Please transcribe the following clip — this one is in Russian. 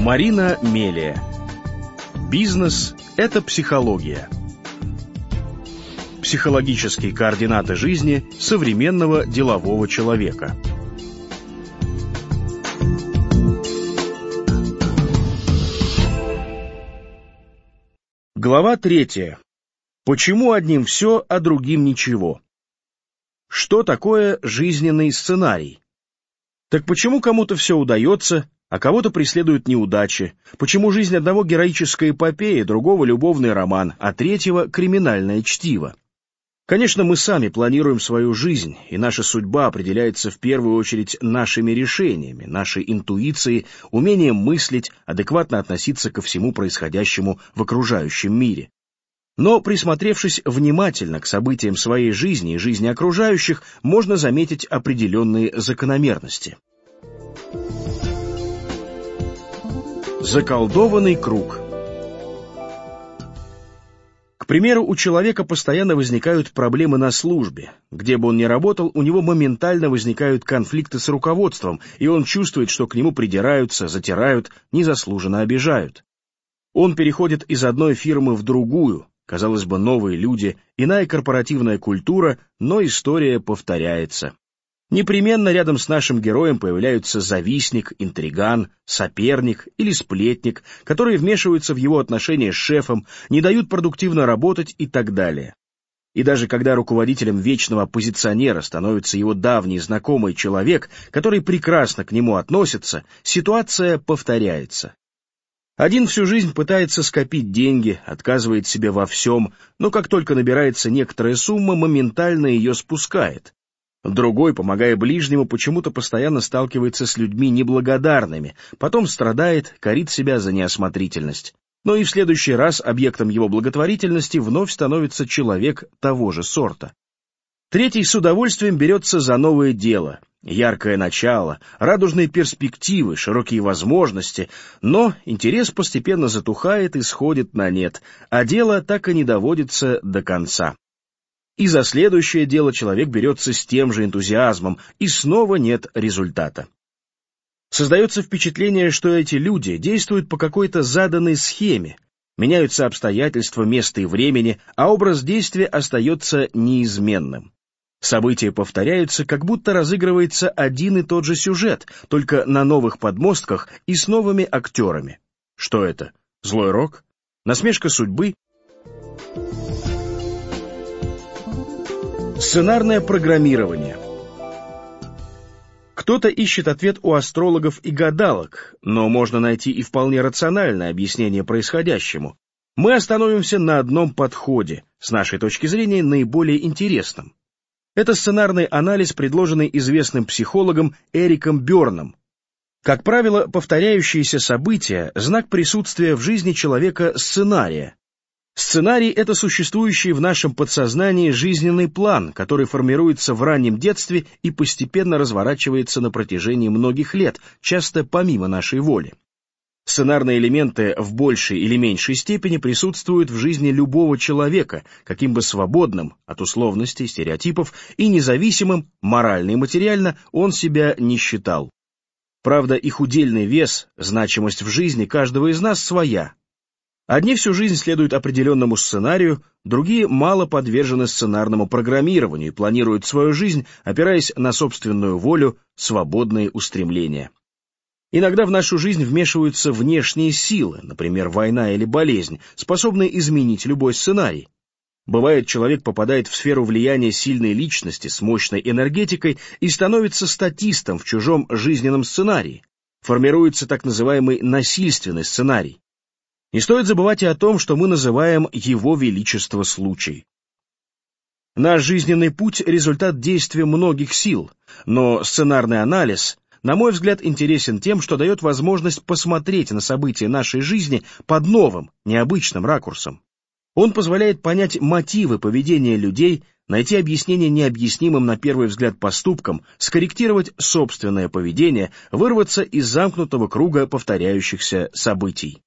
Марина Мелия. Бизнес – это психология. Психологические координаты жизни современного делового человека. Глава 3. Почему одним все, а другим ничего? Что такое жизненный сценарий? Так почему кому-то все удается, а кого-то преследуют неудачи? Почему жизнь одного героическая эпопея, другого любовный роман, а третьего криминальное чтиво? Конечно, мы сами планируем свою жизнь, и наша судьба определяется в первую очередь нашими решениями, нашей интуицией, умением мыслить, адекватно относиться ко всему происходящему в окружающем мире. Но, присмотревшись внимательно к событиям своей жизни и жизни окружающих, можно заметить определенные закономерности. Заколдованный круг. К примеру, у человека постоянно возникают проблемы на службе. Где бы он ни работал, у него моментально возникают конфликты с руководством, и он чувствует, что к нему придираются, затирают, незаслуженно обижают. Он переходит из одной фирмы в другую. Казалось бы, новые люди, иная корпоративная культура, но история повторяется. Непременно рядом с нашим героем появляются завистник, интриган, соперник или сплетник, которые вмешиваются в его отношения с шефом, не дают продуктивно работать и так далее. И даже когда руководителем вечного оппозиционера становится его давний знакомый человек, который прекрасно к нему относится, ситуация повторяется. Один всю жизнь пытается скопить деньги, отказывает себе во всем, но как только набирается некоторая сумма, моментально ее спускает. Другой, помогая ближнему, почему-то постоянно сталкивается с людьми неблагодарными, потом страдает, корит себя за неосмотрительность. Но и в следующий раз объектом его благотворительности вновь становится человек того же сорта. Третий с удовольствием берется за новое дело. Яркое начало, радужные перспективы, широкие возможности, но интерес постепенно затухает и сходит на нет, а дело так и не доводится до конца. И за следующее дело человек берется с тем же энтузиазмом, и снова нет результата. Создается впечатление, что эти люди действуют по какой-то заданной схеме, меняются обстоятельства, место и времени, а образ действия остается неизменным. События повторяются, как будто разыгрывается один и тот же сюжет, только на новых подмостках и с новыми актерами. Что это? Злой рок? Насмешка судьбы? Сценарное программирование. Кто-то ищет ответ у астрологов и гадалок, но можно найти и вполне рациональное объяснение происходящему. Мы остановимся на одном подходе, с нашей точки зрения наиболее интересном. Это сценарный анализ, предложенный известным психологом Эриком Бёрном. Как правило, повторяющиеся события – знак присутствия в жизни человека сценария. Сценарий – это существующий в нашем подсознании жизненный план, который формируется в раннем детстве и постепенно разворачивается на протяжении многих лет, часто помимо нашей воли. Сценарные элементы в большей или меньшей степени присутствуют в жизни любого человека, каким бы свободным от условностей, стереотипов и независимым, морально и материально, он себя не считал. Правда, их удельный вес, значимость в жизни каждого из нас своя. Одни всю жизнь следуют определенному сценарию, другие мало подвержены сценарному программированию и планируют свою жизнь, опираясь на собственную волю, свободные устремления. Иногда в нашу жизнь вмешиваются внешние силы, например, война или болезнь, способные изменить любой сценарий. Бывает, человек попадает в сферу влияния сильной личности с мощной энергетикой и становится статистом в чужом жизненном сценарии. Формируется так называемый насильственный сценарий. Не стоит забывать и о том, что мы называем его величество случай. Наш жизненный путь – результат действия многих сил, но сценарный анализ, на мой взгляд, интересен тем, что дает возможность посмотреть на события нашей жизни под новым, необычным ракурсом. Он позволяет понять мотивы поведения людей, найти объяснение необъяснимым на первый взгляд поступкам, скорректировать собственное поведение, вырваться из замкнутого круга повторяющихся событий.